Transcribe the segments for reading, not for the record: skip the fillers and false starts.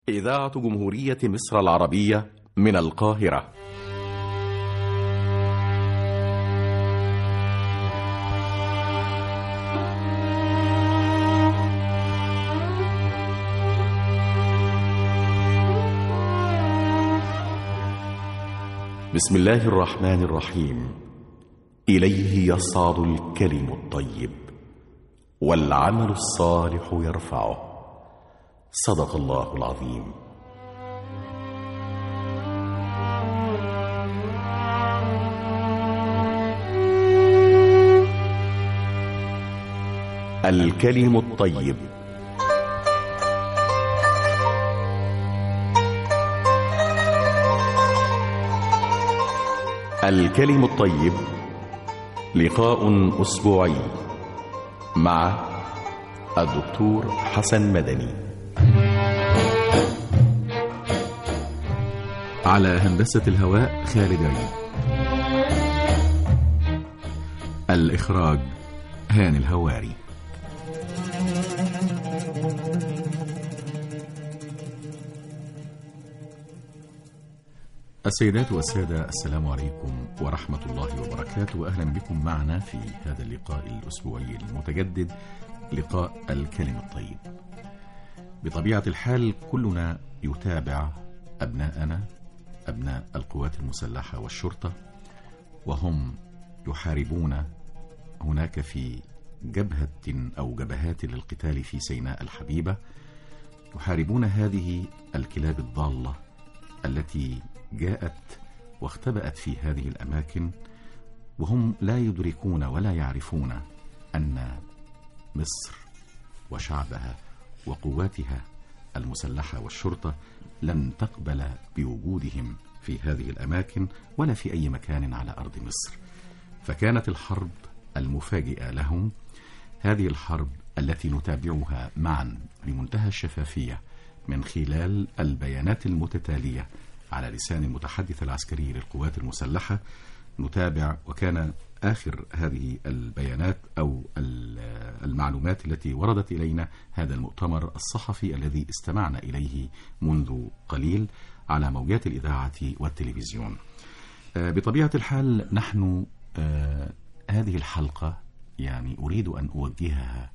إذاعة جمهورية مصر العربية من القاهرة. بسم الله الرحمن الرحيم. إليه يصعد الكلم الطيب والعمل الصالح يرفعه. صدق الله العظيم. الكلم الطيب. الكلم الطيب لقاء أسبوعي مع الدكتور حسن مدني. على هندسة الهواء خالد عيد. الإخراج هاني الهواري. السيدات والسادة، السلام عليكم ورحمة الله وبركاته، وأهلا بكم معنا في هذا اللقاء الأسبوعي المتجدد، لقاء الكلم الطيب. بطبيعة الحال كلنا يتابع أبناءنا، أبناء القوات المسلحة والشرطة، وهم يحاربون هناك في جبهة أو جبهات للقتال في سيناء الحبيبة، يحاربون هذه الكلاب الضالة التي جاءت واختبأت في هذه الأماكن، وهم لا يدركون ولا يعرفون أن مصر وشعبها وقواتها المسلحة والشرطة لن تقبل بوجودهم في هذه الأماكن ولا في أي مكان على أرض مصر. فكانت الحرب المفاجئة لهم، هذه الحرب التي نتابعها معا بمنتهى الشفافية من خلال البيانات المتتالية على لسان المتحدث العسكري للقوات المسلحة. نتابع، وكان آخر هذه البيانات أو المعلومات التي وردت إلينا هذا المؤتمر الصحفي الذي استمعنا إليه منذ قليل على موجات الإذاعة والتلفزيون. بطبيعة الحال نحن هذه الحلقة يعني أريد أن أوجهها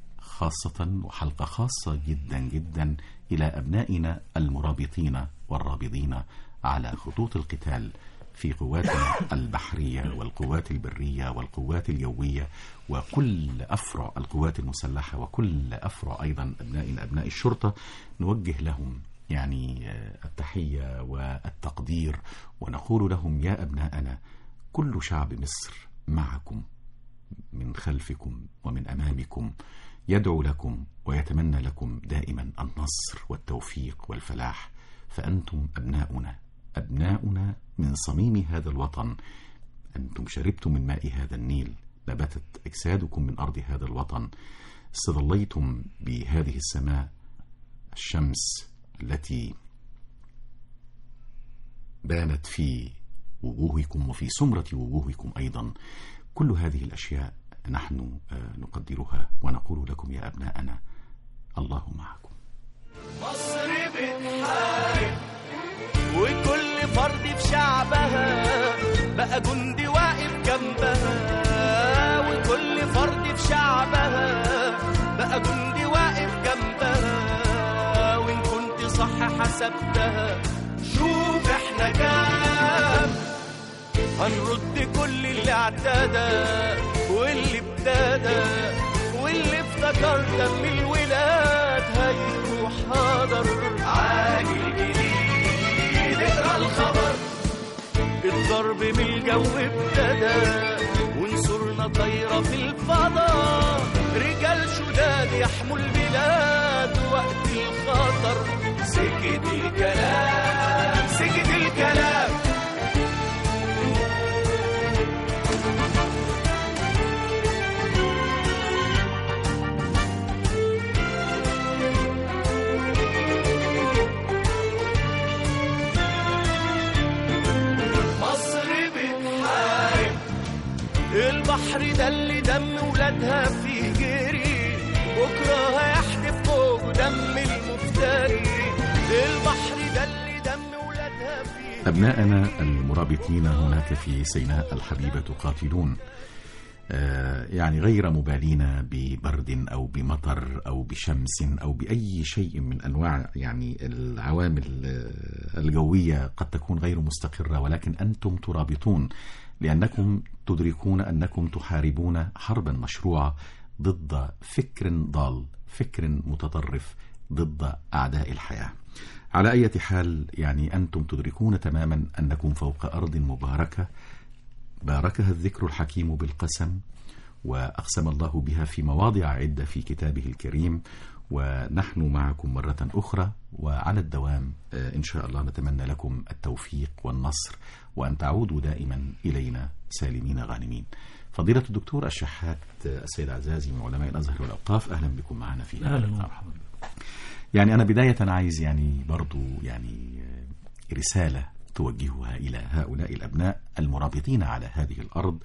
خاصة، وحلقة خاصة جدا جدا، إلى أبنائنا المرابطين والرابضين على خطوط القتال في قواتنا البحرية والقوات البرية والقوات الجوية وكل أفرع القوات المسلحة وكل أفرع أيضا أبنائنا أبناء الشرطة. نوجه لهم يعني التحية والتقدير، ونقول لهم يا أبناءنا، كل شعب مصر معكم، من خلفكم ومن أمامكم، يدعو لكم ويتمنى لكم دائما النصر والتوفيق والفلاح. فأنتم أبناؤنا من صميم هذا الوطن. أنتم شربتم من ماء هذا النيل، نبتت أجسادكم من أرض هذا الوطن، استظليتم بهذه السماء، الشمس التي بانت في وجوهكم وفي سمرة وجوهكم أيضا. كل هذه الأشياء نحن نقدرها ونقول لكم يا أبناءنا، الله معكم. مصر بتحارب وكل فرد في شعبها بقى جندي واقف جنبها، وكل فرد في شعبها بقى جندي واقف جنبها. وإن كنت صح حسبتها، شوف احنا كام، هنرد كل اللي اعتدى واللي ابتدى واللي افتكر دم الولاد هيروح حاضر. عاجل جديد اقرا الخبر، الضرب من الجو ابتدى ونصرنا طايره في الفضاء. رجال شداد يحموا البلاد وقت الخطر. سكت الكلام سكت الكلام، البحر ده اللي دم ولادها فيه جري، بكره هيحدف فوق دم المفتري. أبناءنا المرابطين هناك في سيناء الحبيبة قاتلون، يعني غير مبالين ببرد أو بمطر أو بشمس أو بأي شيء من أنواع يعني العوامل الجوية قد تكون غير مستقرة، ولكن أنتم ترابطون لأنكم تدركون أنكم تحاربون حربا مشروعة ضد فكر ضال، فكر متطرف، ضد أعداء الحياة. على أي حال يعني أنتم تدركون تماما أنكم فوق أرض مباركة باركها الذكر الحكيم بالقسم، وأقسم الله بها في مواضع عدة في كتابه الكريم، ونحن معكم مرة أخرى وعلى الدوام إن شاء الله. نتمنى لكم التوفيق والنصر، وأن تعودوا دائما إلينا سالمين غانمين. فضيلة الدكتور الشحات السيد عزازي من علماء الأزهر والأوقاف، أهلا بكم معنا في أهلا ومرحبا. يعني أنا بداية عايز يعني برضو يعني رسالة توجهها إلى هؤلاء الأبناء المرابطين على هذه الأرض،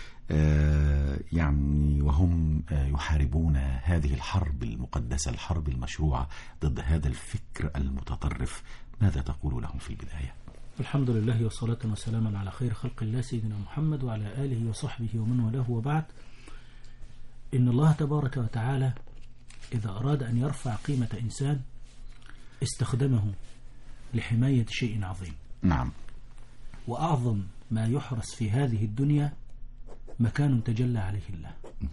يعني وهم يحاربون هذه الحرب المقدسة، الحرب المشروعة ضد هذا الفكر المتطرف. ماذا تقول لهم في البداية؟ الحمد لله والصلاة والسلام على خير خلق الله سيدنا محمد وعلى آله وصحبه ومن والاه، وبعد. إن الله تبارك وتعالى إذا أراد أن يرفع قيمة إنسان استخدمه لحماية شيء عظيم. نعم. وأعظم ما يحرس في هذه الدنيا مكان تجلى عليه الله،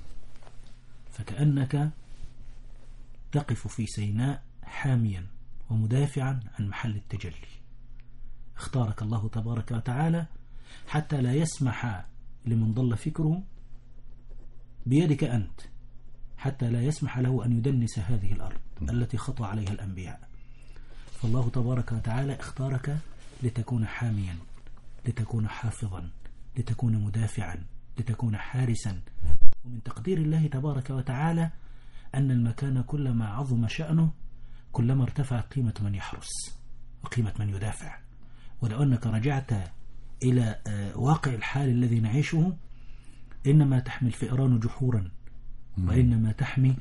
فكأنك تقف في سيناء حاميا ومدافعا عن محل التجلي. اختارك الله تبارك وتعالى حتى لا يسمح لمن ضل فكره بيدك أنت، حتى لا يسمح له أن يدنس هذه الأرض التي خطى عليها الأنبياء. فالله تبارك وتعالى اختارك لتكون حاميا، لتكون حافظا، لتكون مدافعا، لتكون حارسا. ومن تقدير الله تبارك وتعالى أن المكان كلما عظم شأنه كلما ارتفعت قيمة من يحرس وقيمة من يدافع. ولو أنك رجعت إلى واقع الحال الذي نعيشه، إنما تحمي الفئران جحورا، وإنما تحمي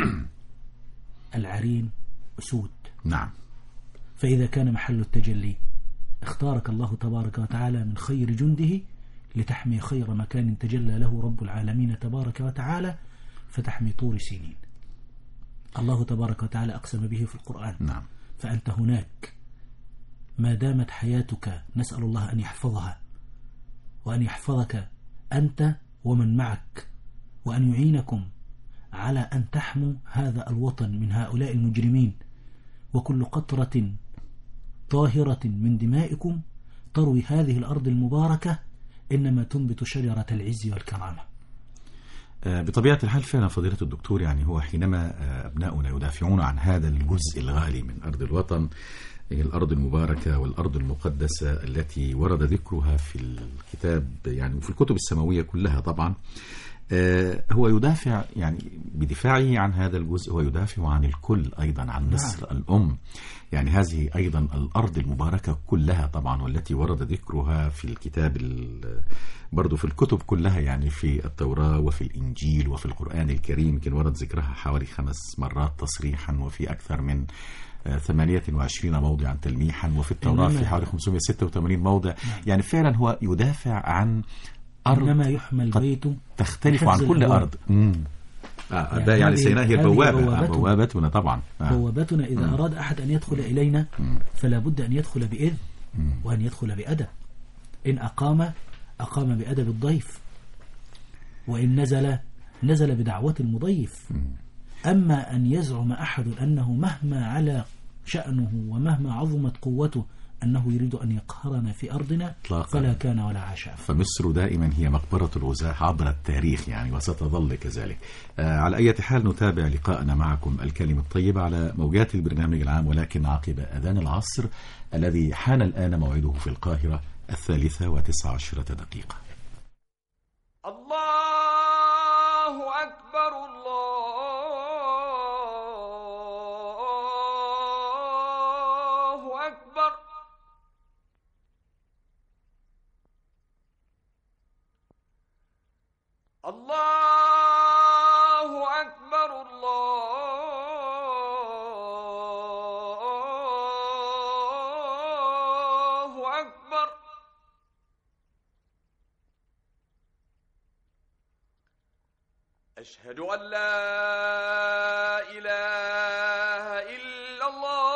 العرين أسود. نعم. فإذا كان محل التجلي اختارك الله تبارك وتعالى من خير جنده لتحمي خير مكان تجلى له رب العالمين تبارك وتعالى، فتحمي طور سينين. الله تبارك وتعالى أقسم به في القرآن. نعم. فأنت هناك ما دامت حياتك، نسأل الله أن يحفظها وأن يحفظك أنت ومن معك، وأن يعينكم على أن تحموا هذا الوطن من هؤلاء المجرمين. وكل قطرة طاهرة من دمائكم تروي هذه الأرض المباركة إنما تنبت شجرة العز والكرامة. بطبيعة الحال فعلا فضيلة الدكتور، يعني هو حينما أبناؤنا يدافعون عن هذا الجزء الغالي من أرض الوطن، الأرض المباركة والأرض المقدسة التي ورد ذكرها في الكتاب يعني وفي الكتب السماوية كلها طبعا، هو يدافع يعني بدفاعه عن هذا الجزء، هو يدافع عن الكل أيضا، عن مصر الأم. يعني هذه أيضا الأرض المباركة كلها طبعا، والتي ورد ذكرها في الكتاب برضو في الكتب كلها، يعني في التوراة وفي الإنجيل وفي القرآن الكريم يمكن ورد ذكرها حوالي 5 مرات تصريحا، وفي أكثر من 28 موضعا تلميحا، وفي التوراة في حوالي 586 موضع. يعني فعلا هو يدافع عن أرض إنما يحمل بيت تختلف عن كل أرض. ده يعني سيناء هي البوابة، بوابتنا طبعا. بوابتنا إذا أراد أحد أن يدخل إلينا فلا بد أن يدخل بإذن وأن يدخل بأدب. إن أقام بأدب الضيف، وإن نزل بدعوة المضيف. أما أن يزعم أحد أنه مهما على شأنه ومهما عظمت قوته أنه يريد أن يقهرنا في أرضنا فلا كان ولا عاشا. فمصر دائما هي مقبرة الغزاة عبر التاريخ يعني، وستظل كذلك. على أي حال نتابع لقاءنا معكم الكلمة الطيبة على موجات البرنامج العام، ولكن عقب أذان العصر الذي حان الآن موعده في القاهرة 3:19. الله أكبر الله أكبر. الله أكبر الله أكبر. أشهد أن لا إله إلا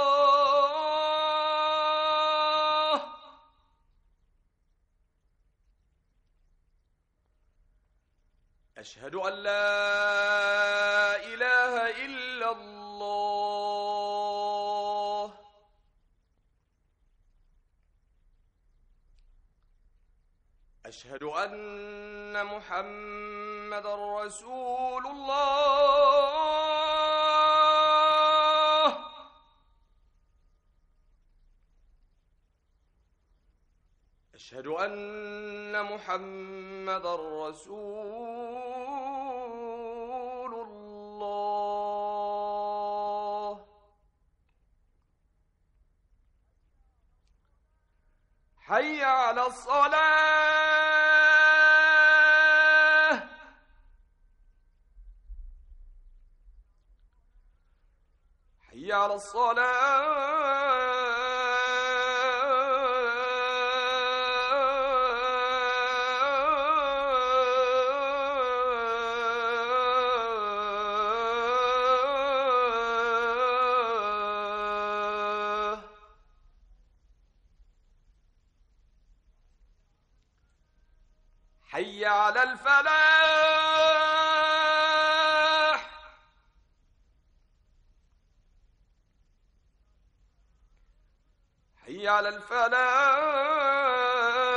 الله. أشهد أن لا إله إلا الله. أشهد أن محمدًا رسول الله. أشهد أن محمدًا رسول الله. حي على الصلاة. حي على الصلاة. حي على الفلاح. حي على الفلاح.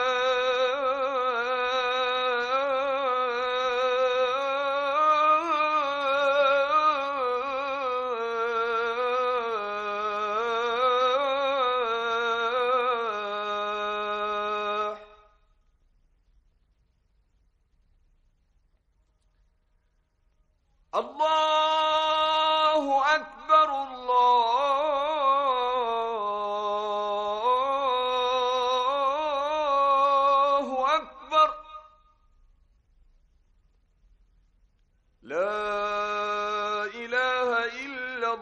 الله أكبر الله أكبر. لا إله إلا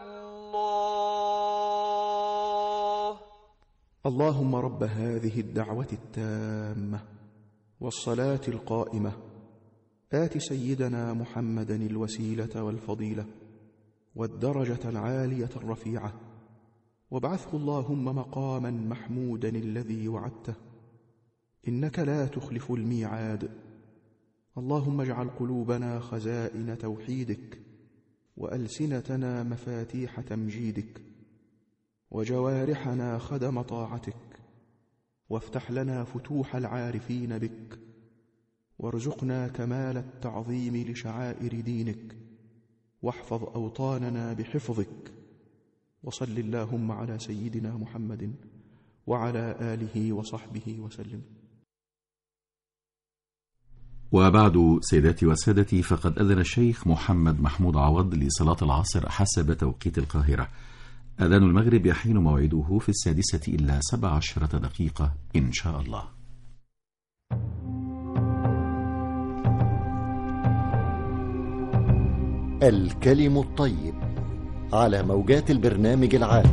الله. اللهم رب هذه الدعوة التامة والصلاة القائمة آت سيدنا محمدا الوسيلة والفضيلة والدرجة العالية الرفيعة وابعثه اللهم مقاما محمودا الذي وعدته إنك لا تخلف الميعاد. اللهم اجعل قلوبنا خزائن توحيدك وألسنتنا مفاتيح تمجيدك وجوارحنا خدم طاعتك وافتح لنا فتوح العارفين بك وارزقنا كمال التعظيم لشعائر دينك واحفظ أوطاننا بحفظك. وصل اللهم على سيدنا محمد وعلى آله وصحبه وسلم. وبعد سيداتي وسادتي، فقد أذن الشيخ محمد محمود عوض لصلاة العصر حسب توقيت القاهرة. أذان المغرب يحين موعده في 6:17 دقيقة إن شاء الله. الكلم الطيب على موجات البرنامج العام.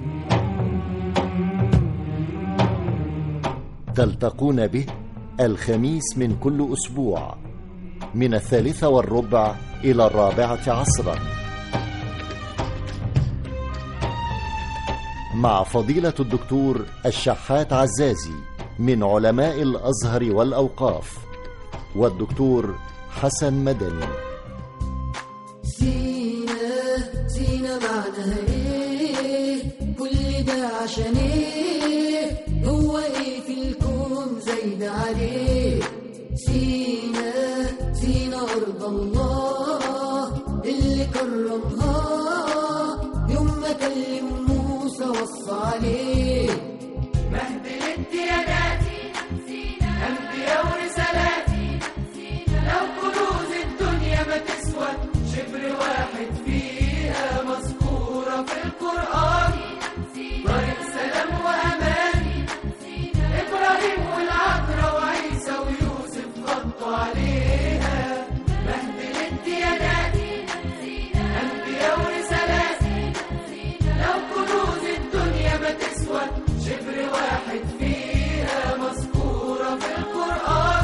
تلتقون به الخميس من كل أسبوع من 3:15 إلى 4 عصرا مع فضيلة الدكتور الشحات عزازي من علماء الأزهر والأوقاف والدكتور حسن مدني. سينا معناها ايه؟ كل ده عشان ايه؟ هو ايه في الكون زايد عليه؟ سينا أرض الله اللي كرمها يوم ما كلم موسى وصى عليه. مهد الامتيازات أنبياء ورسالات، لو كنوز الدنيا ما تسوى شبر واحد فيها مذكورة في القرآن. طريق سلام وأمان، إبراهيم والعذراء وعيسى ويوسف خطوا عليها. مهد الامتيازات أنبياء ورسالات، لو كنوز الدنيا ما تسوى شبر واحد فيها مذكورة في القرآن.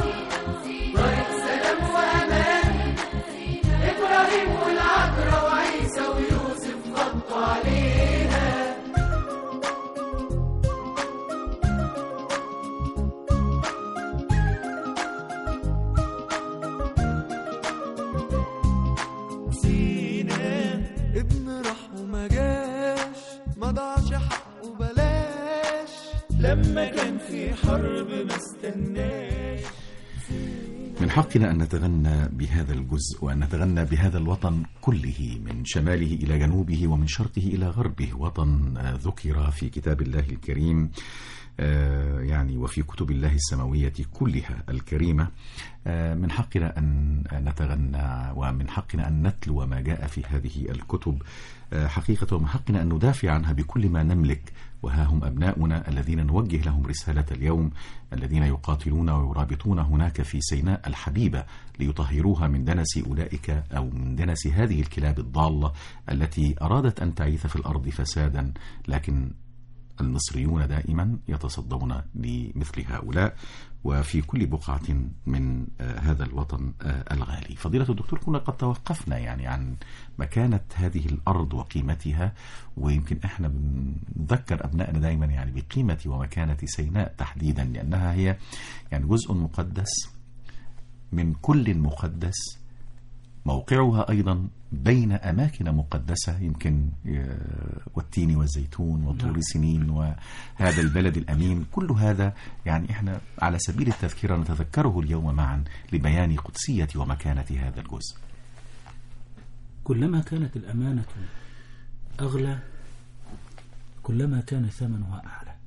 لما كان في حرب ما استناش. من حقنا أن نتغنى بهذا الجزء وأن نتغنى بهذا الوطن كله من شماله إلى جنوبه ومن شرقه إلى غربه، وطن ذكر في كتاب الله الكريم يعني وفي كتب الله السماوية كلها الكريمة. من حقنا أن نتغنى ومن حقنا أن نتلو ما جاء في هذه الكتب حقيقة، ومن حقنا أن ندافع عنها بكل ما نملك. وها هم أبناؤنا الذين نوجه لهم رسالة اليوم، الذين يقاتلون ويرابطون هناك في سيناء الحبيبة ليطهروها من دنس أولئك أو من دنس هذه الكلاب الضالة التي أرادت أن تعيث في الأرض فسادا، لكن المصريون دائما يتصدون لمثل هؤلاء وفي كل بقعة من هذا الوطن الغالي. فضيلة الدكتور، كنا قد توقفنا يعني عن مكانة هذه الأرض وقيمتها، ويمكن احنا بنذكر أبنائنا دائما يعني بقيمة ومكانة سيناء تحديدا، لأنها هي يعني جزء مقدس من كل مقدس، موقعها أيضا بين أماكن مقدسة، يمكن والتين والزيتون وطور سنين وهذا البلد الأمين. كل هذا يعني إحنا على سبيل التذكرة نتذكره اليوم معا لبيان قدسية ومكانة هذا الجزء. كلما كانت الأمانة أغلى كلما كان ثمنها أعلى.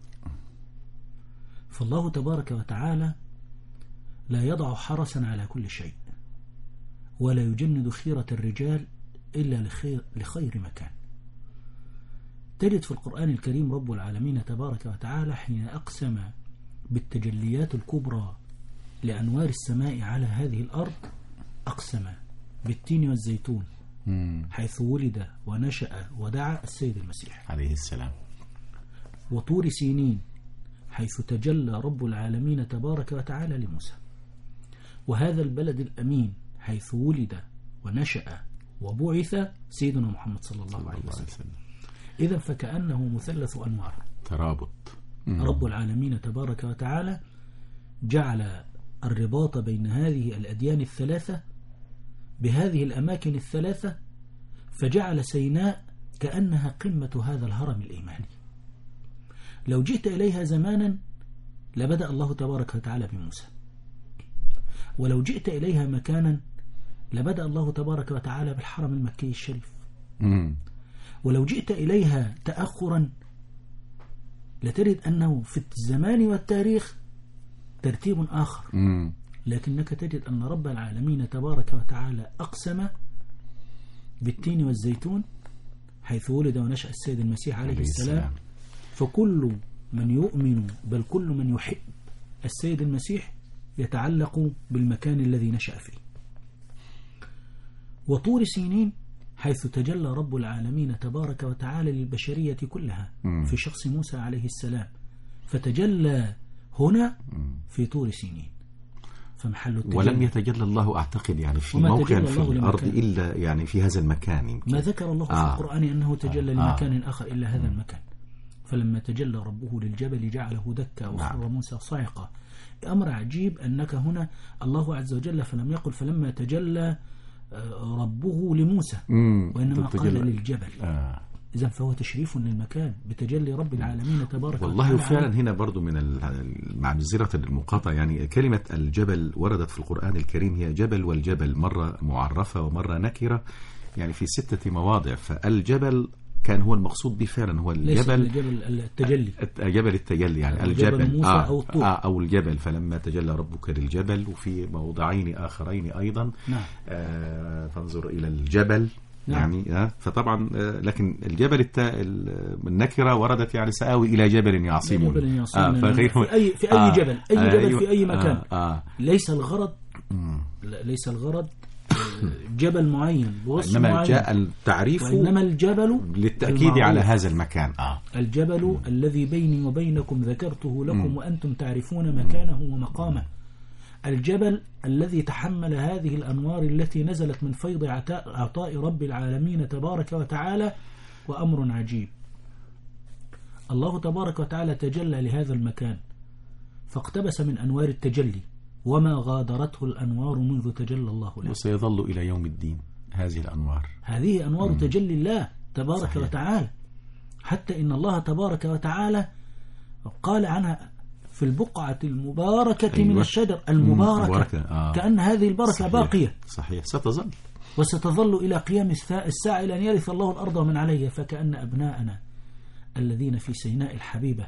فالله تبارك وتعالى لا يضع حرسا على كل شيء، ولا يجند خيرة الرجال إلا لخير مكان. تجد في القرآن الكريم رب العالمين تبارك وتعالى حين أقسم بالتجليات الكبرى لأنوار السماء على هذه الأرض، أقسم بالتين والزيتون حيث ولد ونشأ ودعا السيد المسيح عليه السلام، وطور سينين حيث تجلى رب العالمين تبارك وتعالى لموسى، وهذا البلد الأمين حيث ولد ونشأ وبعث سيدنا محمد صلى الله عليه وسلم. إذا فكأنه مثلث أنوار ترابط. رب العالمين تبارك وتعالى جعل الرباط بين هذه الأديان الثلاثة بهذه الأماكن الثلاثة، فجعل سيناء كأنها قمة هذا الهرم الإيماني. لو جئت إليها زمانا لبدأ الله تبارك وتعالى بموسى، ولو جئت إليها مكانا لبدأ الله تبارك وتعالى بالحرم المكي الشريف. ولو جئت إليها تأخرا لتجد أنه في الزمان والتاريخ ترتيب آخر، لكنك تجد أن رب العالمين تبارك وتعالى أقسم بالتين والزيتون حيث ولد ونشأ السيد المسيح عليه السلام. فكل من يؤمن بل كل من يحب السيد المسيح يتعلق بالمكان الذي نشأ فيه. وطور سينين حيث تجلى رب العالمين تبارك وتعالى للبشرية كلها في شخص موسى عليه السلام، فتجلى هنا في طور سينين. فمحل التجلي ولم يتجلى الله أعتقد يعني في موقع في الأرض إلا يعني في هذا المكان يمكن. ما ذكر الله في القرآن أنه تجلى لمكان آخر إلا هذا المكان. فلما تجلى ربه للجبل جعله دكا وخر موسى صاعقا. أمر عجيب أنك هنا الله عز وجل فلم يقل فلما تجلى ربه لموسى، وإنما قال للجبل. إذن فهو تشريف للمكان بتجلي رب العالمين تبارك وتعالى. والله فعلا هنا برضو من معذرة المقاطعة يعني كلمة الجبل وردت في القرآن الكريم هي جبل والجبل، مرة معرفة ومرة نكرة يعني في 6 مواضع. فالجبل كان هو المقصود به فعلا هو الجبل، ليس جبل التجلي، جبل التجلي يعني الجبل موسى أو الطور أو الجبل. فلما تجلى ربك للجبل، وفي موضعين آخرين أيضا فانظر إلى الجبل يعني فطبعا لكن الجبل النكرة وردت يعني سآوي إلى جبل يعصمني في أي جبل في أي مكان. ليس الغرض جبل معين بوصف إنما معين، جاء التعريف وإنما الجبل للتأكيد على هذا المكان. الجبل الذي بيني وبينكم ذكرته لكم وأنتم تعرفون مكانه ومقامه. الجبل الذي تحمل هذه الأنوار التي نزلت من فيض عطاء رب العالمين تبارك وتعالى. وأمر عجيب، الله تبارك وتعالى تجلى لهذا المكان فاقتبس من أنوار التجلي، وما غادرته الأنوار منذ تجلى الله له، وسيظل إلى يوم الدين هذه الأنوار. هذه أنوار تجلي الله تبارك وتعالى، حتى إن الله تبارك وتعالى قال عنها في البقعة المباركة أيوة. من الشجر المباركة مباركة. كأن هذه البركة صحيح. باقية صحيح، ستظل وستظل إلى قيام الساعة لأن يرث الله الأرض ومن عليها. فكأن أبناءنا الذين في سيناء الحبيبة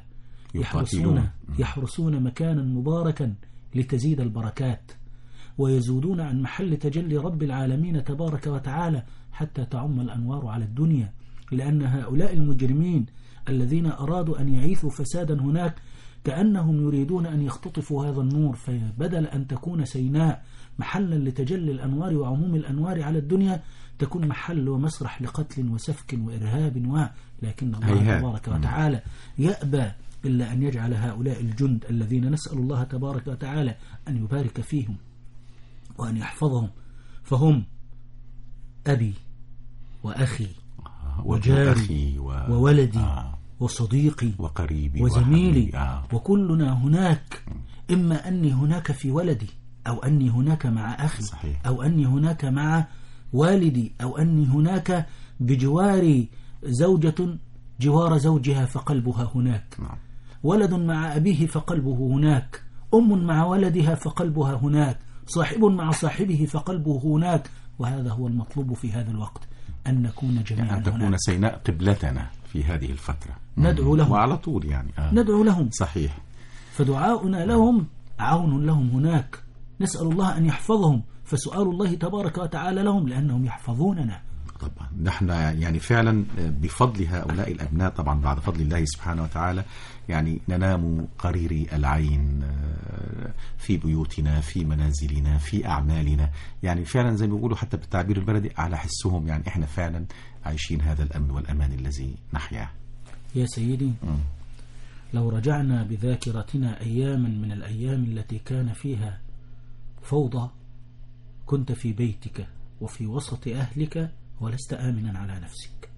يحرسون مكانا مباركا لتزيد البركات، ويزودون عن محل تجلي رب العالمين تبارك وتعالى حتى تعم الأنوار على الدنيا. لأن هؤلاء المجرمين الذين أرادوا أن يعيثوا فسادا هناك كأنهم يريدون أن يختطفوا هذا النور، فبدل أن تكون سيناء محلا لتجلي الأنوار وعموم الأنوار على الدنيا تكون محل ومسرح لقتل وسفك وإرهاب لكن الله تبارك وتعالى يأبى إلا أن يجعل هؤلاء الجند الذين نسأل الله تبارك وتعالى أن يبارك فيهم وأن يحفظهم، فهم أبي وأخي وجاري وولدي وصديقي وقريبي وزميلي وكلنا هناك، إما أني هناك في ولدي أو أني هناك مع أخي صحيح. أو أني هناك مع والدي أو أني هناك بجواري زوجة جوار زوجها فقلبها هناك، ولد مع أبيه فقلبه هناك، أم مع ولدها فقلبها هناك، صاحب مع صاحبه فقلبه هناك. وهذا هو المطلوب في هذا الوقت، أن نكون جميعا أن تكون هناك. سيناء قبلتنا في هذه الفترة. ندعو لهم وعلى طول يعني ندعو لهم. صحيح. فدعاؤنا لهم عون لهم هناك، نسأل الله أن يحفظهم، فسؤال الله تبارك وتعالى لهم لأنهم يحفظوننا. طبعا نحن يعني فعلا بفضل هؤلاء الأبناء، طبعا بعد فضل الله سبحانه وتعالى، يعني ننام قريري العين في بيوتنا، في منازلنا، في أعمالنا، يعني فعلا زي ما بيقولوا حتى بالتعبير البلدي على حسهم، يعني احنا فعلا عايشين هذا الأمن والأمان الذي نحياه. يا سيدي لو رجعنا بذاكرتنا أياما من الأيام التي كان فيها فوضى، كنت في بيتك وفي وسط أهلك ولست آمنا على نفسك.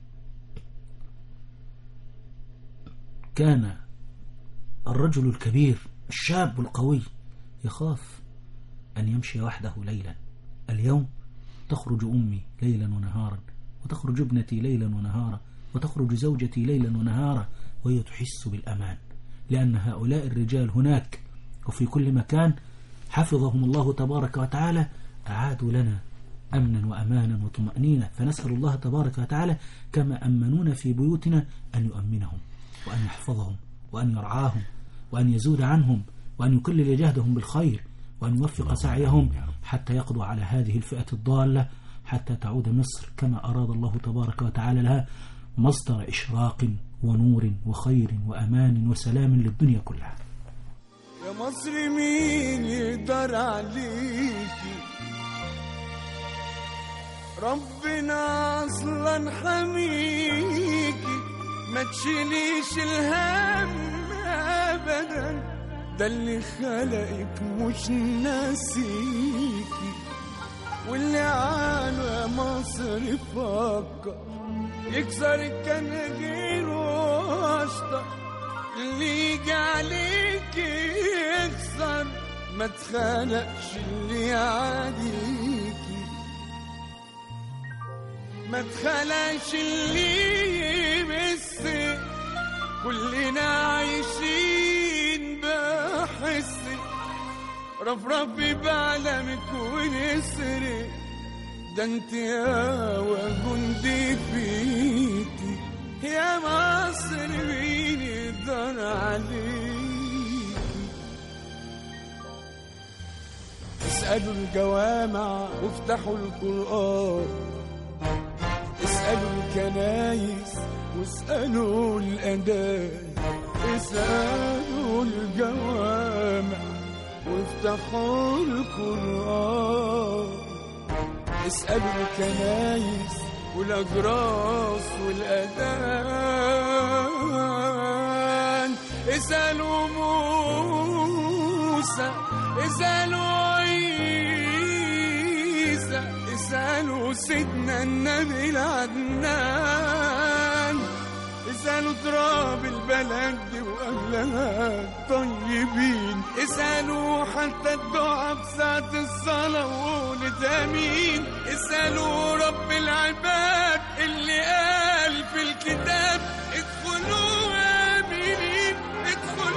كان الرجل الكبير الشاب القوي يخاف أن يمشي وحده ليلا. اليوم تخرج أمي ليلا ونهارا، وتخرج ابنتي ليلا ونهارا، وتخرج زوجتي ليلا ونهارا، وهي تحس بالأمان، لأن هؤلاء الرجال هناك وفي كل مكان حفظهم الله تبارك وتعالى، أعادوا لنا أمنا وأمانا وطمأنينة. فنسأل الله تبارك وتعالى كما أمنونا في بيوتنا أن يؤمنهم وأن يحفظهم وأن يرعاهم وأن يزود عنهم وأن يكلل جهدهم بالخير وأن يوفق سعيهم حتى يقضوا على هذه الفئة الضالة، حتى تعود مصر كما أراد الله تبارك وتعالى لها، مصدر إشراق ونور وخير وأمان وسلام للدنيا كلها. يا مصر مين يقدر عليكي، ربنا أصلا حميكي، ما تشيليش الهم أبدا، ده اللي خلقك مش ناسيكي، واللي عنه يا مصر فكر يكسر الكناجير واشطر، اللي يجي عليك يكسر، ما تخلقش اللي يعاديكي، ما تخلقش اللي يمسك، كلنا عايشين بحسك، رفرفي بعلمك ونسرك، ده انت يا وجندي فيكي، يا مصر مين يقدر عليكي. اسألوا الجوامع وافتحوا القرآن، اسألوا الكنايس واسألوا الأندان، اسألوا الجوامع وافتحوا القرآن، اسألوا الكنايس والأجراس والأذان، اسألوا موسى، اسألوا عيسى، اسألوا سيدنا النبي العدنان، اسألوا تراب البلد دي وأهلها الطيبين، اسألوا حتى الدعاء بساعة الصلاة وقولت آمين، اسألوا رب العباد اللي قال في الكتاب ادخلوا آمنين، ادخلوا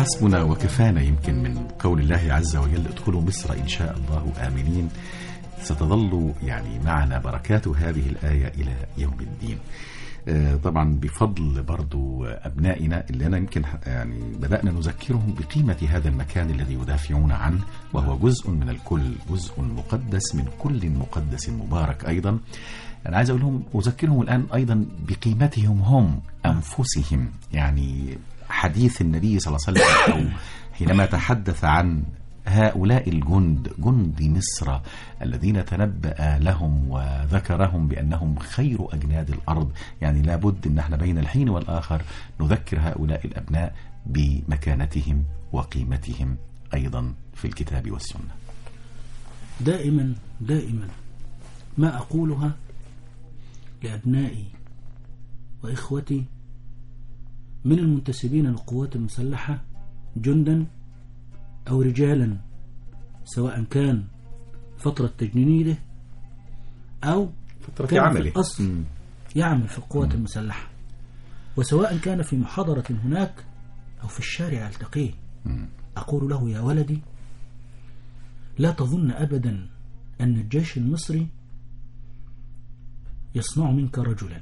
حسبنا وكفانا يمكن من قول الله عز وجل ادخلوا مصر إن شاء الله آمنين. ستظل يعني معنا بركات هذه الآية إلى يوم الدين. طبعا بفضل برضو أبنائنا اللي أنا يمكن يعني بدأنا نذكرهم بقيمة هذا المكان الذي يدافعون عنه، وهو جزء من الكل، جزء مقدس من كل مقدس مبارك. أيضا أنا عايز أقول لهم أذكرهم الآن أيضا بقيمتهم هم أنفسهم. يعني حديث النبي صلى الله عليه وسلم أو حينما تحدث عن هؤلاء جند مصر الذين تنبأ لهم وذكرهم بأنهم خير أجناد الأرض، يعني لابد أن احنا بين الحين والآخر نذكر هؤلاء الأبناء بمكانتهم وقيمتهم أيضا في الكتاب والسنة. دائما ما أقولها لأبنائي وإخوتي من المنتسبين للقوات المسلحة جندا أو رجالا، سواء كان فترة تجنيده أو فترة عمله في الأصل يعمل في القوات المسلحة، وسواء كان في محاضرة هناك أو في الشارع ألتقيه، أقول له يا ولدي لا تظن أبدا أن الجيش المصري يصنع منك رجلا،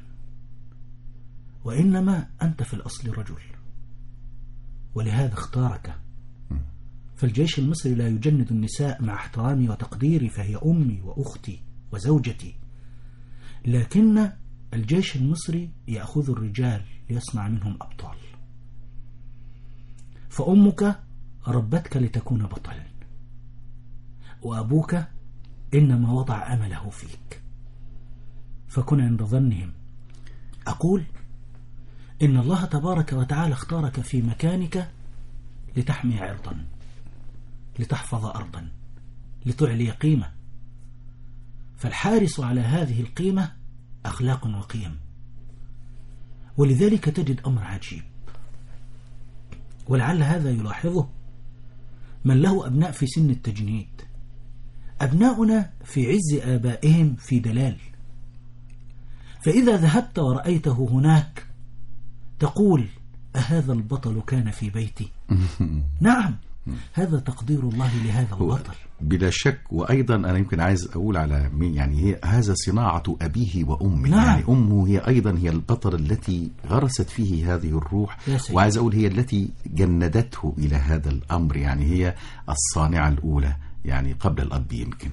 وإنما أنت في الأصل رجل، ولهذا اختارك. فالجيش المصري لا يجند النساء مع احترامي وتقديري، فهي أمي وأختي وزوجتي، لكن الجيش المصري يأخذ الرجال ليصنع منهم أبطال. فأمك ربتك لتكون بطلا، وأبوك إنما وضع أمله فيك، فكن عند ظنهم. أقول إن الله تبارك وتعالى اختارك في مكانك لتحمي عرضا، لتحفظ أرضا، لتعلي قيمة. فالحارس على هذه القيمة أخلاق وقيم، ولذلك تجد أمر عجيب، ولعل هذا يلاحظه من له أبناء في سن التجنيد. أبناؤنا في عز آبائهم في دلال، فإذا ذهبت ورأيته هناك تقول أهذا البطل كان في بيتي؟ نعم، هذا تقدير الله لهذا البطل بلا شك. وأيضا أنا يمكن عايز أقول على يعني هي هذا صناعة أبيه وأمه. نعم. يعني أمه هي أيضا هي البطل التي غرست فيه هذه الروح، وعايز أقول هي التي جندته إلى هذا الأمر، يعني هي الصانعة الأولى يعني قبل الأب يمكن.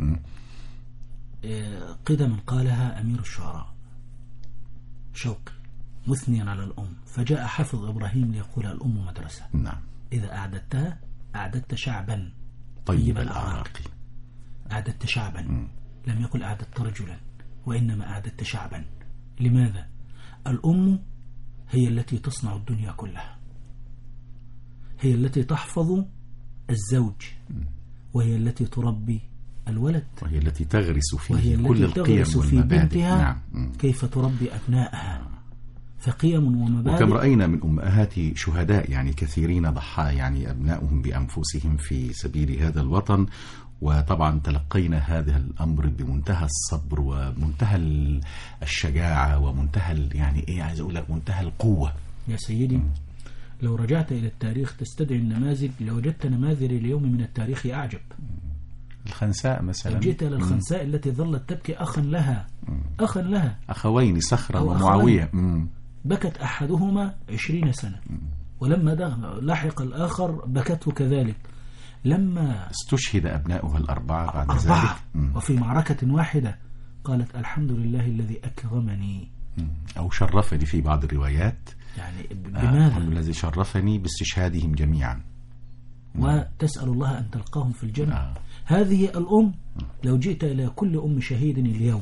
قدما قالها أمير الشعراء شوقي مثنيا على الأم، فجاء حافظ إبراهيم ليقول الأم مدرسة. نعم. إذا أعددتها أعددت شعبا طيب الأعراق. أعددت شعبا. لم يقل أعددت رجلا، وإنما أعددت شعبا. لماذا؟ الأم هي التي تصنع الدنيا كلها، هي التي تحفظ الزوج، وهي التي تربي الولد، وهي التي تغرس فيه وهي كل التي القيم تغرس في والمبادئ. بنتها نعم. كيف تربي أبنائها، فقيم ومبادئ. وكم رأينا من أمهات شهداء يعني كثيرين ضحى يعني أبنائهم بأنفسهم في سبيل هذا الوطن، وطبعا تلقينا هذا الأمر بمنتهى الصبر ومنتهى الشجاعة ومنتهى يعني إيه عايز أقول لك منتهى القوة. يا سيدي لو رجعت إلى التاريخ تستدعي النماذج، لوجدت نماذج اليوم من التاريخ أعجب. الخنساء مثلا، لو جئت إلى الخنساء التي ظلت تبكي أخا لها أخوين صخرة ومعاوية، بكت أحدهما 20 سنة، ولما لحق الآخر بكته كذلك. لما استشهد أبناؤها الأربعة بعد ذلك وفي معركة واحدة قالت الحمد لله الذي أكرمني أو شرفني في بعض الروايات، يعني بماذا؟ الحمد لله الذي شرفني باستشهادهم جميعا، وتسأل الله أن تلقاهم في الجنة. هذه الأم لو جئت إلى كل أم شهيد اليوم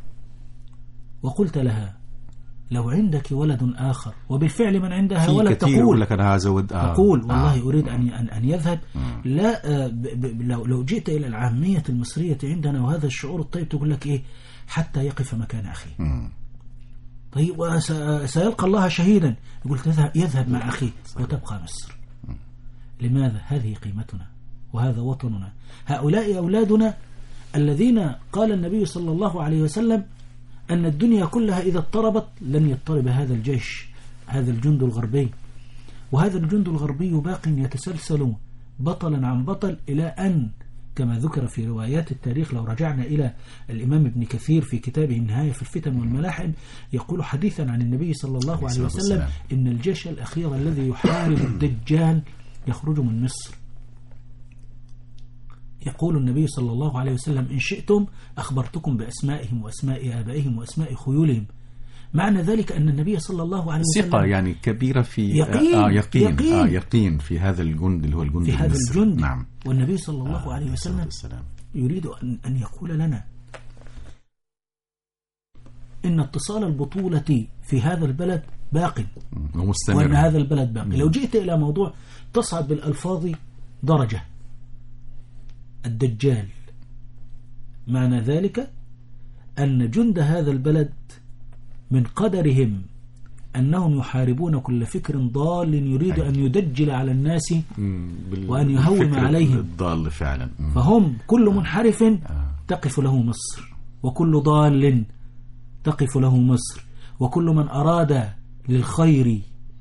وقلت لها لو عندك ولد آخر، وبالفعل من عندها ولد تقول لك أنا هزود تقول والله أريد أن يذهب. لا لو جئت إلى العامية المصرية عندنا وهذا الشعور الطيب تقول لك إيه حتى يقف مكان أخي. طيب وسيلقى الله شهيدا، يقول يذهب مع أخي وتبقى مصر. لماذا؟ هذه قيمتنا وهذا وطننا. هؤلاء أولادنا الذين قال النبي صلى الله عليه وسلم أن الدنيا كلها إذا اضطربت لن يضطرب هذا الجيش، هذا الجند الغربي. وهذا الجند الغربي باق يتسلسل بطلا عن بطل إلى أن كما ذكر في روايات التاريخ، لو رجعنا إلى الإمام ابن كثير في كتابه النهاية في الفتن والملاحم يقول حديثا عن النبي صلى الله عليه وسلم إن الجيش الأخير الذي يحارب الدجال يخرج من مصر. يقول النبي صلى الله عليه وسلم إن شئتم أخبرتكم بأسمائهم وأسماء آبائهم وأسماء خيولهم. معنى ذلك أن النبي صلى الله عليه وسلم ثقة يعني كبيرة في يقين في هذا الجند اللي هو الجند في هذا الجند. نعم. والنبي صلى الله عليه وسلم يريد أن يقول لنا إن اتصال البطولة في هذا البلد باق ومستمر، وأن هذا البلد باقي. لو جئت إلى موضوع تصعد بالألفاظ درجة الدجال، معنى ذلك أن جند هذا البلد من قدرهم أنهم يحاربون كل فكر ضال يريد أن يدجل على الناس وأن يهوم عليهم الضال فعلا. فهم كل منحرف تقف له مصر، وكل ضال تقف له مصر، وكل من أراد للخير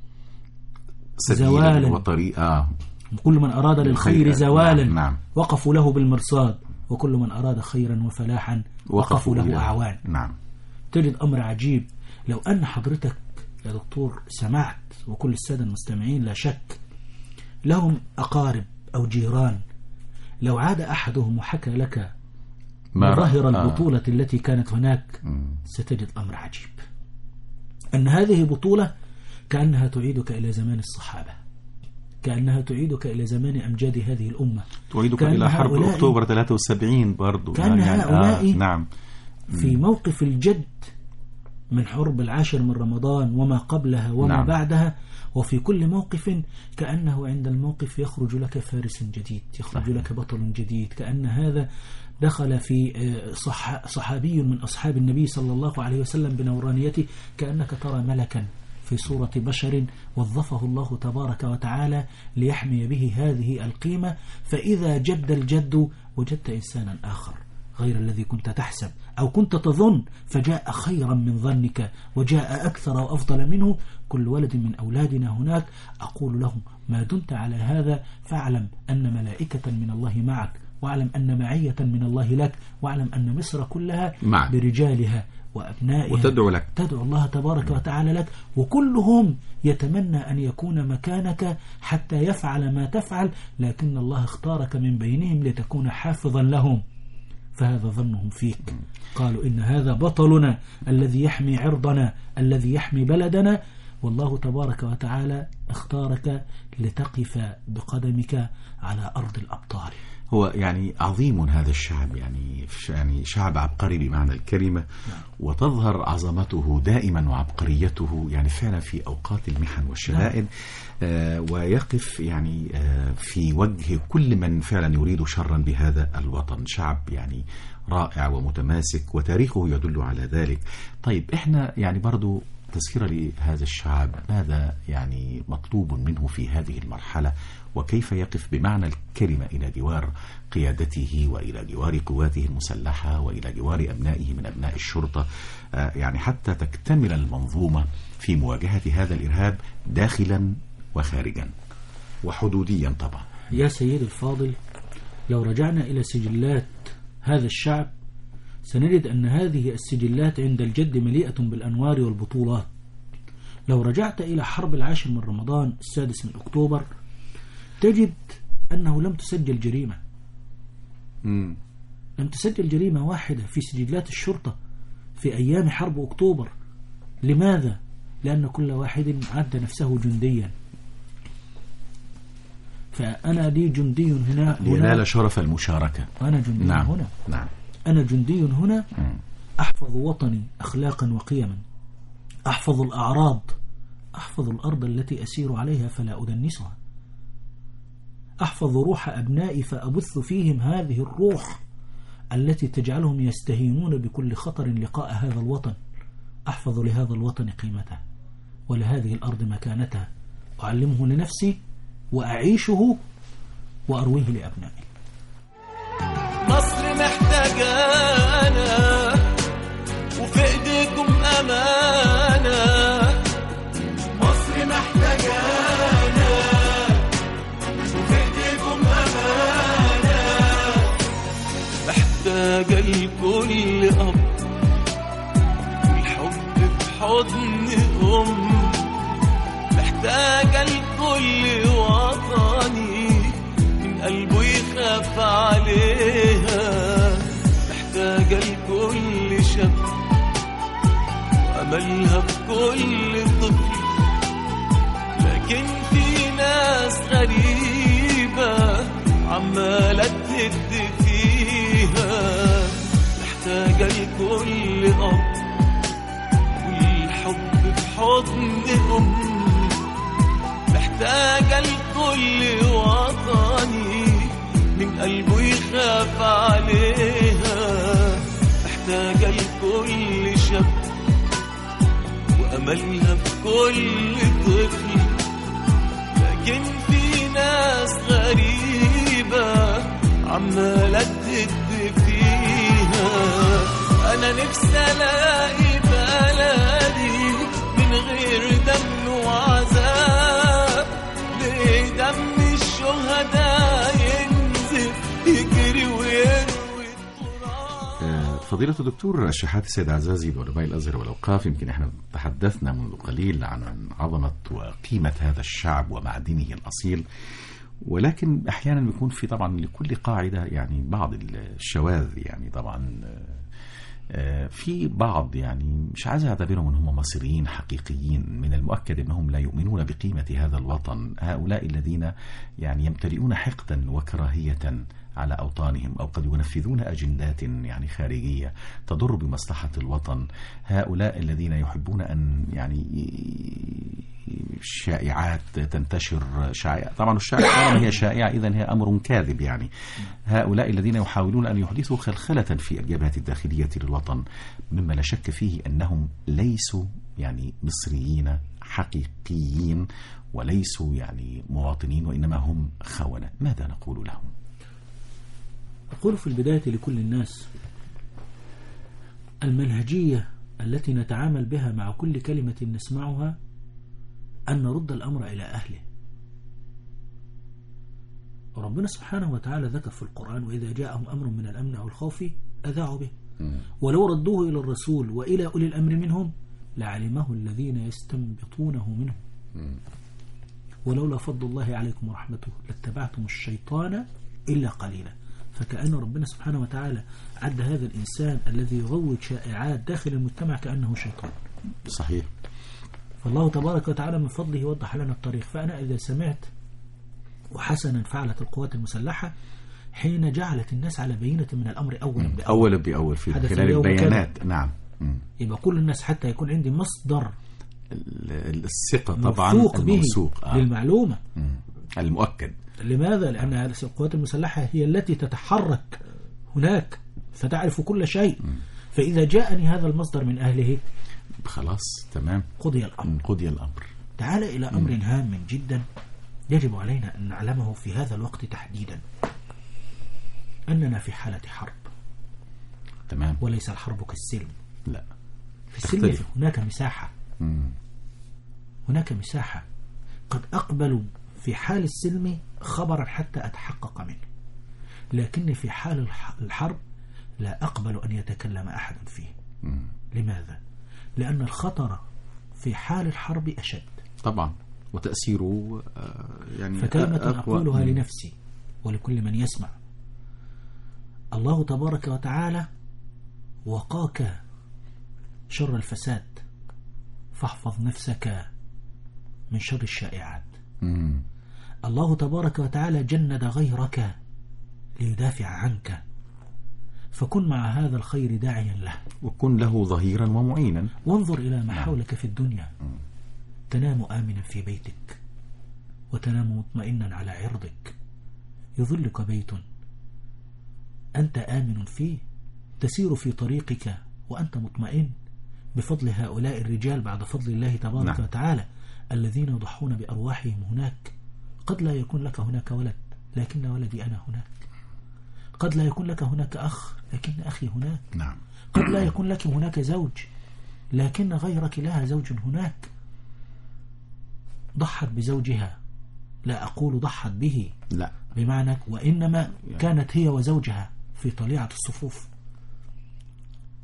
زوالا وطريقة، كل من أراد للخير زوالا نعم. وقفوا له بالمرصاد، وكل من أراد خيرا وفلاحا وقفوا له أعوان. نعم. تجد أمر عجيب. لو أن حضرتك يا دكتور سمعت، وكل السادة المستمعين لا شك لهم أقارب أو جيران، لو عاد أحدهم وحكى لك ظاهر البطولة التي كانت هناك ستجد أمر عجيب، أن هذه بطولة كأنها تعيدك إلى زمان الصحابة، كأنها تعيدك إلى زمان أمجاد هذه الأمة، تعيدك إلى حرب أكتوبر 73 برضو. كان يعني هؤلاء نعم. في موقف الجد من حرب 10 من رمضان وما قبلها وما نعم. بعدها، وفي كل موقف كأنه عند الموقف يخرج لك فارس جديد، يخرج لك بطل جديد، كأن هذا دخل في صحابي من أصحاب النبي صلى الله عليه وسلم بنورانيته، كأنك ترى ملكا في صورة بشر وظفه الله تبارك وتعالى ليحمي به هذه القيمة، فإذا جد الجد وجدت إنسانا آخر غير الذي كنت تحسب أو كنت تظن، فجاء خيرا من ظنك وجاء أكثر وأفضل منه. كل ولد من أولادنا هناك أقول لهم ما دمت على هذا فاعلم أن ملائكة من الله معك، واعلم أن معية من الله لك، واعلم أن مصر كلها معك برجالها وأبنائها وتدعو لك، تدعو الله تبارك وتعالى لك، وكلهم يتمنى أن يكون مكانك حتى يفعل ما تفعل، لكن الله اختارك من بينهم لتكون حافظا لهم، فهذا ظنهم فيك. قالوا إن هذا بطلنا الذي يحمي عرضنا الذي يحمي بلدنا، والله تبارك وتعالى اختارك لتقف بقدمك على أرض الأبطال. هو يعني عظيم هذا الشعب، يعني شعب عبقري بمعنى الكلمة، وتظهر عظمته دائما وعبقريته يعني فعلا في أوقات المحن والشدائد، ويقف يعني في وجه كل من فعلا يريد شرا بهذا الوطن. شعب يعني رائع ومتماسك وتاريخه يدل على ذلك. طيب احنا يعني برضو تذكرة لهذا الشعب، ماذا يعني مطلوب منه في هذه المرحلة، وكيف يقف بمعنى الكلمة إلى جوار قيادته وإلى جوار قواته المسلحة وإلى جوار أبنائه من أبناء الشرطة، يعني حتى تكتمل المنظومة في مواجهة هذا الإرهاب داخلا وخارجا وحدوديا طبعا. يا سيد الفاضل، لو رجعنا إلى سجلات هذا الشعب سنجد أن هذه السجلات عند الجد مليئة بالأنوار والبطولات. لو رجعت إلى حرب 10 من رمضان 6 من أكتوبر تجد أنه لم تسجل جريمة، لم تسجل جريمة واحدة في سجلات الشرطة في أيام حرب أكتوبر. لماذا؟ لأن كل واحد عد نفسه جنديا، فأنا لي جندي هنا لينال شرف المشاركة، أنا جندي نعم. هنا نعم. أنا جندي هنا أحفظ وطني أخلاقا وقيما، أحفظ الأعراض، أحفظ الأرض التي أسير عليها فلا أدنسها، أحفظ روح أبنائي فأبث فيهم هذه الروح التي تجعلهم يستهينون بكل خطر لقاء هذا الوطن. أحفظ لهذا الوطن قيمته ولهذه الأرض مكانتها، أعلمه لنفسي وأعيشه وأرويه لأبنائي. مصر محتاجانا وفي ايديكم امانه، مصر محتاجانا محتاجة لكل أب، والحب بحضن أم، محتاجة لكل وطني من قلبه يخاف عليها، محتاجة لكل شاب وأملها بكل طفل. لكن في ناس غريبة عمالة تهد فيها، محتاجة لكل أب والحب بحضن أم، محتاجة لكل وطني من قلبه يخاف عليها، محتاجة لكل شاب وأملها بكل طفل. لكن في ناس غريبة عمالة تهد فيها. أنا نفسي ألاقي بلدي من غير دم وعذاب، ليه دم الشهداء ينزل يجري ويروي التراب. فضيلة الدكتور الشحات السيد عزازي بعلماء الأزهر والأوقاف، يمكن احنا تحدثنا منذ قليل عن عظمة وقيمة هذا الشعب ومعدنه الأصيل، ولكن أحيانا بيكون في طبعا لكل قاعدة يعني بعض الشواذ، يعني طبعا في بعض يعني مش عايز أعتبرهم أنهم مصريين حقيقيين، من المؤكد أنهم لا يؤمنون بقيمة هذا الوطن. هؤلاء الذين يعني يمتلئون حقدا وكراهية على أوطانهم، أو قد ينفذون أجندات يعني خارجية تضر بمصلحة الوطن. هؤلاء الذين يحبون أن يعني الشائعات تنتشر، شائعة طبعا الشائعة هي شائعة إذن هي أمر كاذب. يعني هؤلاء الذين يحاولون أن يحدثوا خلخلة في الجبهات الداخلية للوطن، مما لا شك فيه أنهم ليسوا يعني مصريين حقيقيين وليسوا يعني مواطنين، وإنما هم خونة. ماذا نقول لهم؟ أقول في البداية لكل الناس المنهجية التي نتعامل بها مع كل كلمة نسمعها أن نرد الأمر إلى أهله. ربنا سبحانه وتعالى ذكر في القرآن: وإذا جاءهم أمر من الأمن أو الخوف أذاعوا به، ولو ردوه إلى الرسول وإلى أولي الأمر منهم لعلمه الذين يستنبطونه منه، ولولا فضل الله عليكم ورحمته لاتبعتم الشيطان إلا قليلا. فكأن ربنا سبحانه وتعالى عد هذا الإنسان الذي يروج شائعات داخل المجتمع كأنه شيطان. صحيح. فالله تبارك وتعالى من فضله وضح لنا الطريق. فأنا إذا سمعت وحسنا فعلت القوات المسلحة حين جعلت الناس على بينة من الأمر أولا بأول في خلال البيانات. نعم. يبقى كل الناس حتى يكون عندي مصدر الثقة طبعا الموثوق للمعلومة المؤكد. لماذا؟ لأن القوات المسلحة هي التي تتحرك هناك فتعرف كل شيء. فإذا جاءني هذا المصدر من أهله خلاص تمام، قضي الأمر. تعال إلى أمر هام جدا يجب علينا أن نعلمه في هذا الوقت تحديدا، أننا في حالة حرب. تمام. وليس الحرب كالسلم. لا، في السلم هناك مساحة. هناك مساحة. قد أقبل في حال السلم خبرا حتى أتحقق منه، لكن في حال الحرب لا أقبل أن يتكلم أحد فيه. لماذا؟ لأن الخطر في حال الحرب أشد طبعا، وتأثيره يعني فكلمة أقولها لنفسي ولكل من يسمع: الله تبارك وتعالى وقاك شر الفساد، فاحفظ نفسك من شر الشائعات. الله تبارك وتعالى جند غيرك ليدافع عنك، فكن مع هذا الخير داعيا له، وكن له ظهيرا ومعينا. وانظر إلى ما حولك في الدنيا. تنام آمنا في بيتك وتنام مطمئنا على عرضك، يظلك بيت أنت آمن فيه، تسير في طريقك وأنت مطمئن بفضل هؤلاء الرجال بعد فضل الله تبارك وتعالى الذين يضحون بأرواحهم هناك. قد لا يكون لك هناك ولد لكن ولدي أنا هناك، قد لا يكون لك هناك أخ لكن أخي هناك، نعم. قد لا يكون لك هناك زوج لكن غيرك لها زوج هناك. ضحت بزوجها، لا أقول ضحت به، لا، بمعنى وإنما كانت هي وزوجها في طليعة الصفوف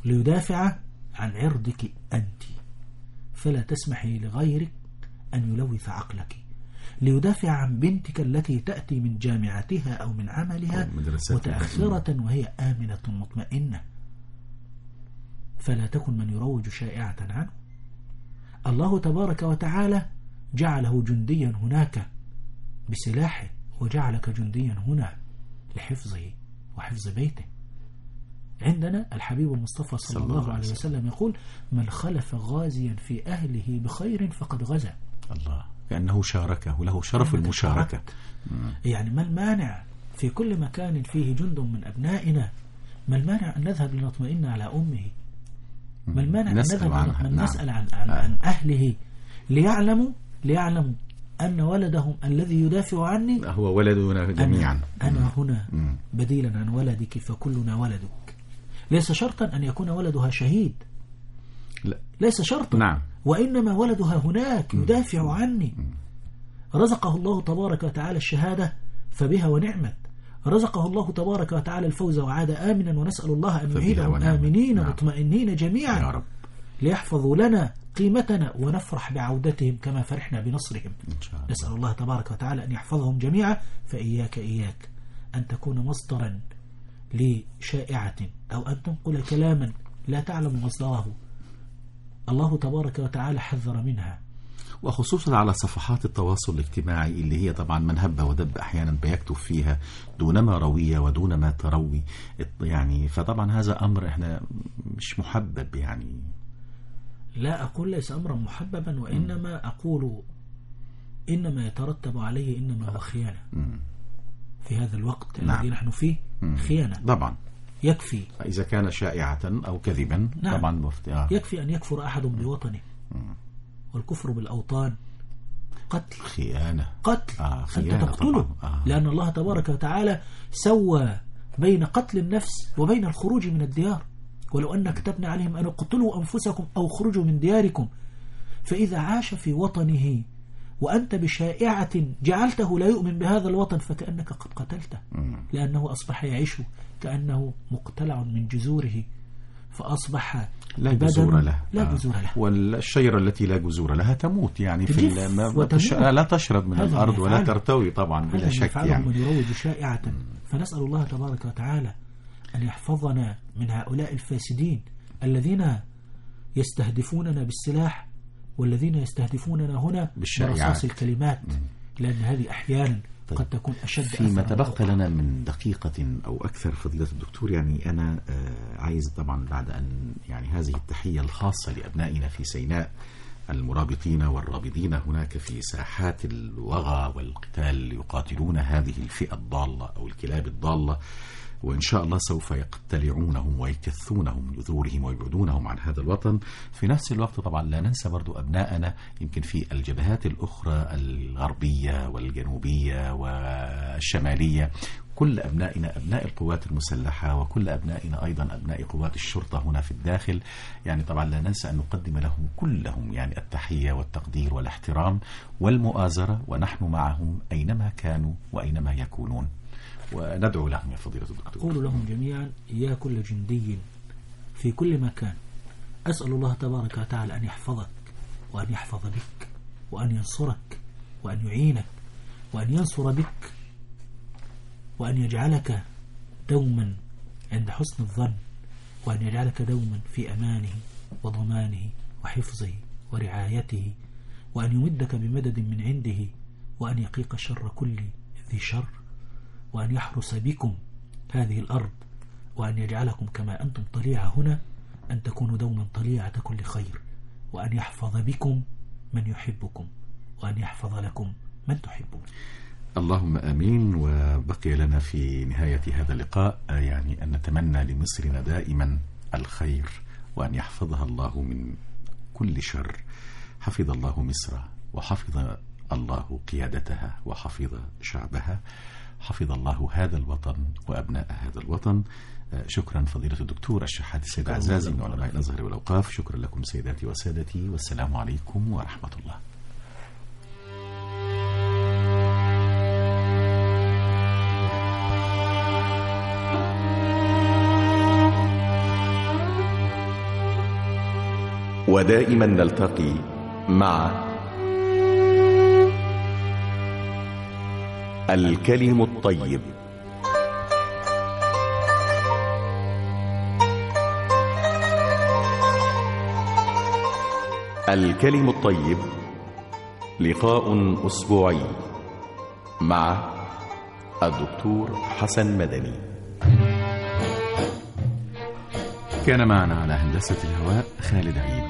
ليدافع عن عرضك أنت، فلا تسمحي لغيرك أن يلوث عقلك، ليدافع عن بنتك التي تأتي من جامعتها أو من عملها متأخرة وهي آمنة مطمئنة، فلا تكن من يروج شائعة عنه. الله تبارك وتعالى جعله جنديا هناك بسلاحه، وجعلك جنديا هنا لحفظه وحفظ بيته. عندنا الحبيب المصطفى صلى الله عليه وسلم يقول: من خلف غازيا في أهله بخير فقد غزا. الله، كأنه شاركه، له شرف المشاركة. يعني ما المانع في كل مكان فيه جند من أبنائنا، ما المانع أن نذهب لنطمئن على أمه، ما المانع أن نذهب نسأل عن أهله ليعلموا أن ولدهم الذي يدافع عني هو ولدنا جميعا. أنا هنا بديلا عن ولدك فكلنا ولدك. ليس شرطا أن يكون ولدها شهيد، لا. ليس شرطا. نعم. وإنما ولدها هناك يدافع عني. رزقه الله تبارك وتعالى الشهادة فبها ونعمت، رزقه الله تبارك وتعالى الفوز وعاد آمنا، ونسأل الله أن يعيدهم آمنين مطمئنين جميعا يا رب، ليحفظوا لنا قيمتنا ونفرح بعودتهم كما فرحنا بنصرهم. نسأل الله تبارك وتعالى أن يحفظهم جميعا. فإياك أن تكون مصدرا لشائعة أو أن تنقل كلاما لا تعلم مصدره. الله تبارك وتعالى حذر منها، وخصوصا على صفحات التواصل الاجتماعي اللي هي طبعا من هب ودب أحيانا بيكتب فيها دون ما روية ودون ما تروي، يعني فطبعا هذا أمر احنا مش محبب. يعني لا أقول ليس أمرا محببا، وإنما أقول إنما يترتب عليه إنما هو خيانة في هذا الوقت الذي نحن فيه. خيانة طبعا. يكفي إذا كان شائعة أو كذبا. نعم. طبعا يكفي أن يكفر أحد بوطنه، والكفر بالأوطان قتل، خيانة، قتل. أنت تقتله. لأن الله تبارك وتعالى سوى بين قتل النفس وبين الخروج من الديار. ولو أن كتبنا عليهم أن اقتلوا أنفسكم أو خرجوا من دياركم. فإذا عاش في وطنه وأنت بشائعة جعلته لا يؤمن بهذا الوطن فكأنك قد قتلته، لأنه أصبح يعيش كأنه مقتلع من جذوره، فأصبح لا جذور له. والشجرة التي لا جذور لها تموت، يعني في لا تشرب من الأرض ولا ترتوي طبعا بلا شك. يعني من يروج شائعة. فنسأل الله تبارك وتعالى أن يحفظنا من هؤلاء الفاسدين الذين يستهدفوننا بالسلاح، والذين يستهدفوننا هنا برصاص الكلمات، لأن هذه أحيانا قد تكون أشد. فيما تبقى لنا من دقيقة أو أكثر فضيلة الدكتور، يعني أنا عايز طبعا بعد أن يعني هذه التحية الخاصة لأبنائنا في سيناء المرابطين والرابضين هناك في ساحات الوغى والقتال يقاتلون هذه الفئة الضالة أو الكلاب الضالة، وإن شاء الله سوف يقتلعونهم ويكثونهم يذورهم ويبعدونهم عن هذا الوطن. في نفس الوقت طبعا لا ننسى برضو أبناءنا يمكن في الجبهات الأخرى الغربية والجنوبية والشمالية، كل أبنائنا أبناء القوات المسلحة، وكل أبنائنا أيضا أبناء قوات الشرطة هنا في الداخل. يعني طبعا لا ننسى أن نقدم لهم كلهم يعني التحية والتقدير والاحترام والمؤازرة، ونحن معهم أينما كانوا وأينما يكونون، وندعو لهم يا فضيلة الدكتور. أقول لهم جميعا: يا كل جندي في كل مكان، أسأل الله تبارك وتعالى أن يحفظك وأن يحفظ بك وأن ينصرك وأن يعينك وأن ينصر بك، وأن يجعلك دوما عند حسن الظن، وأن يجعلك دوما في أمانه وضمانه وحفظه ورعايته، وأن يمدك بمدد من عنده، وأن يقيك شر كل ذي شر، وأن يحرس بكم هذه الأرض، وأن يجعلكم كما أنتم طليعة هنا أن تكونوا دوما طليعة كل خير، وأن يحفظ بكم من يحبكم، وأن يحفظ لكم من تحبون. اللهم آمين. وبقي لنا في نهاية هذا اللقاء يعني أن نتمنى لمصرنا دائما الخير، وأن يحفظها الله من كل شر. حفظ الله مصر، وحفظ الله قيادتها، وحفظ شعبها، حفظ الله هذا الوطن وأبناء هذا الوطن. شكرا فضيلة الدكتور الشحات السيد عزازي من علماء الأزهر والأوقاف. شكرا لكم سيداتي وسادتي، والسلام عليكم ورحمة الله. ودائما نلتقي مع الكلم الطيب. الكلم الطيب، لقاء أسبوعي مع الدكتور حسن مدني. كان معنا على هندسة الهواء خالد عيد،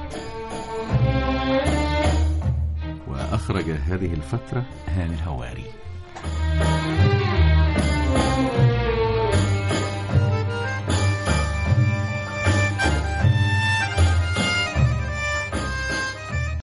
وأخرج هذه الفترة هاني الهواري.